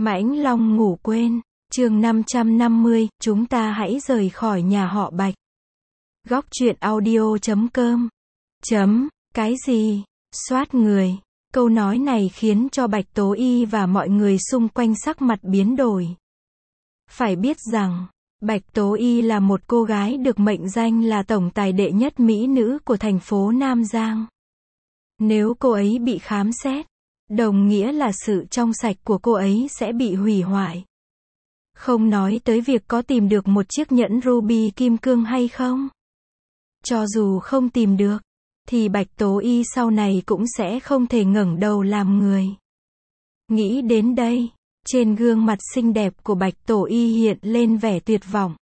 Mãnh Long ngủ quên, chương 550, chúng ta hãy rời khỏi nhà họ Bạch. Góc truyện audio.com. Cái gì? Soát người. Câu nói này khiến cho Bạch Tố Y và mọi người xung quanh sắc mặt biến đổi. Phải biết rằng, Bạch Tố Y là một cô gái được mệnh danh là tổng tài đệ nhất mỹ nữ của thành phố Nam Giang. Nếu cô ấy bị khám xét, đồng nghĩa là sự trong sạch của cô ấy sẽ bị hủy hoại. Không nói tới việc có tìm được một chiếc nhẫn ruby kim cương hay không. Cho dù không tìm được, thì Bạch Tố Y sau này cũng sẽ không thể ngẩng đầu làm người. Nghĩ đến đây, trên gương mặt xinh đẹp của Bạch Tố Y hiện lên vẻ tuyệt vọng.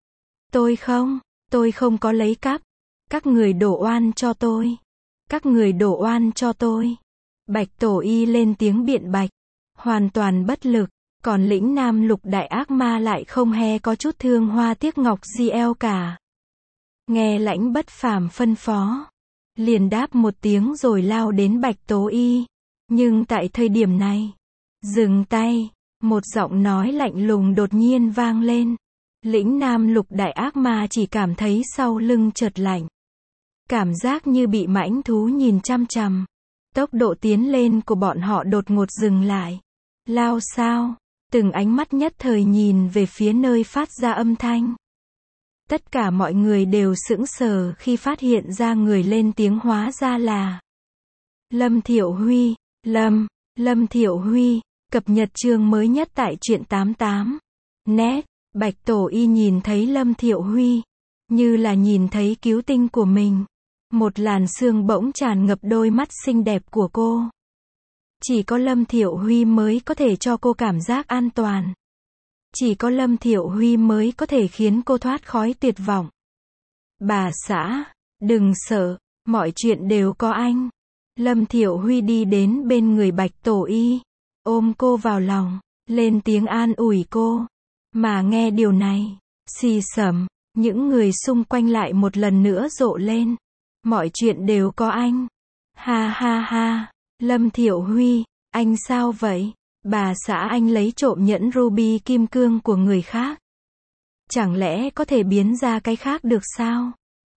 Tôi không có lấy cắp. Các người đổ oan cho tôi. Các người đổ oan cho tôi. Bạch Tố Y lên tiếng biện bạch, hoàn toàn bất lực, còn lĩnh nam lục đại ác ma lại không hề có chút thương hoa tiếc ngọc gì eo cả. Nghe Lãnh Bất Phàm phân phó, liền đáp một tiếng rồi lao đến Bạch Tố Y. Nhưng tại thời điểm này, dừng tay, một giọng nói lạnh lùng đột nhiên vang lên. Lĩnh nam lục đại ác ma chỉ cảm thấy sau lưng chợt lạnh. Cảm giác như bị mãnh thú nhìn chăm chằm. Tốc độ tiến lên của bọn họ đột ngột dừng lại. Lao sao? Từng ánh mắt nhất thời nhìn về phía nơi phát ra âm thanh. Tất cả mọi người đều sững sờ khi phát hiện ra người lên tiếng hóa ra là Lâm Thiệu Huy. Lâm Thiệu Huy, cập nhật chương mới nhất tại truyện 88. Net, Bạch Tố Y nhìn thấy Lâm Thiệu Huy, như là nhìn thấy cứu tinh của mình. Một làn sương bỗng tràn ngập đôi mắt xinh đẹp của cô. Chỉ có Lâm Thiệu Huy mới có thể cho cô cảm giác an toàn. Chỉ có Lâm Thiệu Huy mới có thể khiến cô thoát khỏi tuyệt vọng. Bà xã, đừng sợ, mọi chuyện đều có anh. Lâm Thiệu Huy đi đến bên người Bạch Tố Y, ôm cô vào lòng, lên tiếng an ủi cô. Mà nghe điều này, xì xầm, những người xung quanh lại một lần nữa rộ lên. Mọi chuyện đều có anh. Ha ha ha, Lâm Thiệu Huy, anh sao vậy? Bà xã anh lấy trộm nhẫn ruby kim cương của người khác. Chẳng lẽ có thể biến ra cái khác được sao?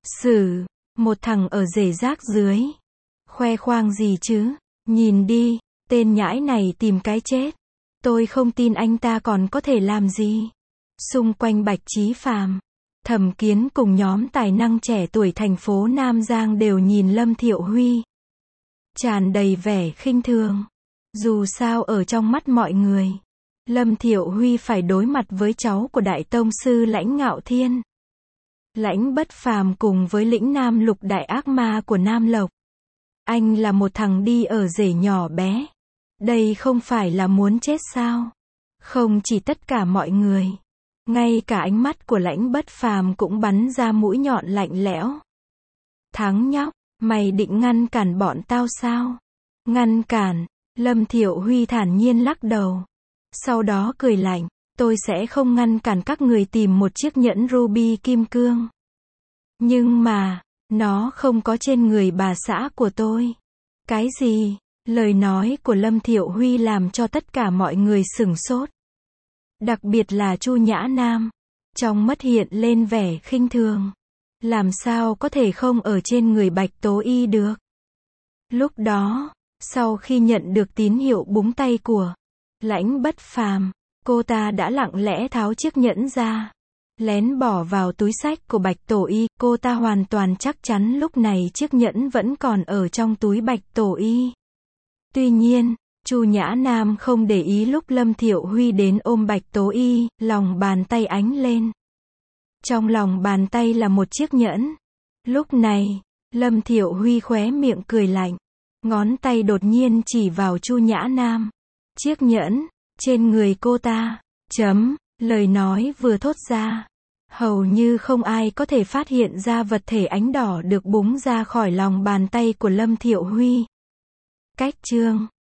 Một thằng ở rể rác dưới. Khoe khoang gì chứ? Nhìn đi, tên nhãi này tìm cái chết. Tôi không tin anh ta còn có thể làm gì. Xung quanh Bạch Chí Phàm, Thẩm Kiến cùng nhóm tài năng trẻ tuổi thành phố Nam Giang đều nhìn Lâm Thiệu Huy, tràn đầy vẻ khinh thường. Dù sao ở trong mắt mọi người, Lâm Thiệu Huy phải đối mặt với cháu của Đại Tông sư Lãnh Ngạo Thiên, Lãnh Bất Phàm cùng với lĩnh nam lục đại ác ma của Nam Lộc. Anh là một thằng đi ở rể nhỏ bé. Đây không phải là muốn chết sao? Không chỉ tất cả mọi người, ngay cả ánh mắt của Lãnh Bất Phàm cũng bắn ra mũi nhọn lạnh lẽo. Thắng nhóc, mày định ngăn cản bọn tao sao? Ngăn cản? Lâm Thiệu Huy thản nhiên lắc đầu. Sau đó cười lạnh, tôi sẽ không ngăn cản các người tìm một chiếc nhẫn ruby kim cương. Nhưng mà, nó không có trên người bà xã của tôi. Cái gì? Lời nói của Lâm Thiệu Huy làm cho tất cả mọi người sửng sốt. Đặc biệt là Chu Nhã Nam, trong mắt hiện lên vẻ khinh thường. Làm sao có thể không ở trên người Bạch Tố Y được? Lúc đó, sau khi nhận được tín hiệu búng tay của Lãnh Bất Phàm, cô ta đã lặng lẽ tháo chiếc nhẫn ra, lén bỏ vào túi xách của Bạch Tố Y. Cô ta hoàn toàn chắc chắn lúc này chiếc nhẫn vẫn còn ở trong túi Bạch Tố Y. Tuy nhiên, Chu Nhã Nam không để ý lúc Lâm Thiệu Huy đến ôm Bạch Tố Y, lòng bàn tay ánh lên. Trong lòng bàn tay là một chiếc nhẫn. Lúc này, Lâm Thiệu Huy khóe miệng cười lạnh, ngón tay đột nhiên chỉ vào Chu Nhã Nam. Chiếc nhẫn, trên người cô ta. Lời nói vừa thốt ra, hầu như không ai có thể phát hiện ra vật thể ánh đỏ được búng ra khỏi lòng bàn tay của Lâm Thiệu Huy. Cách chương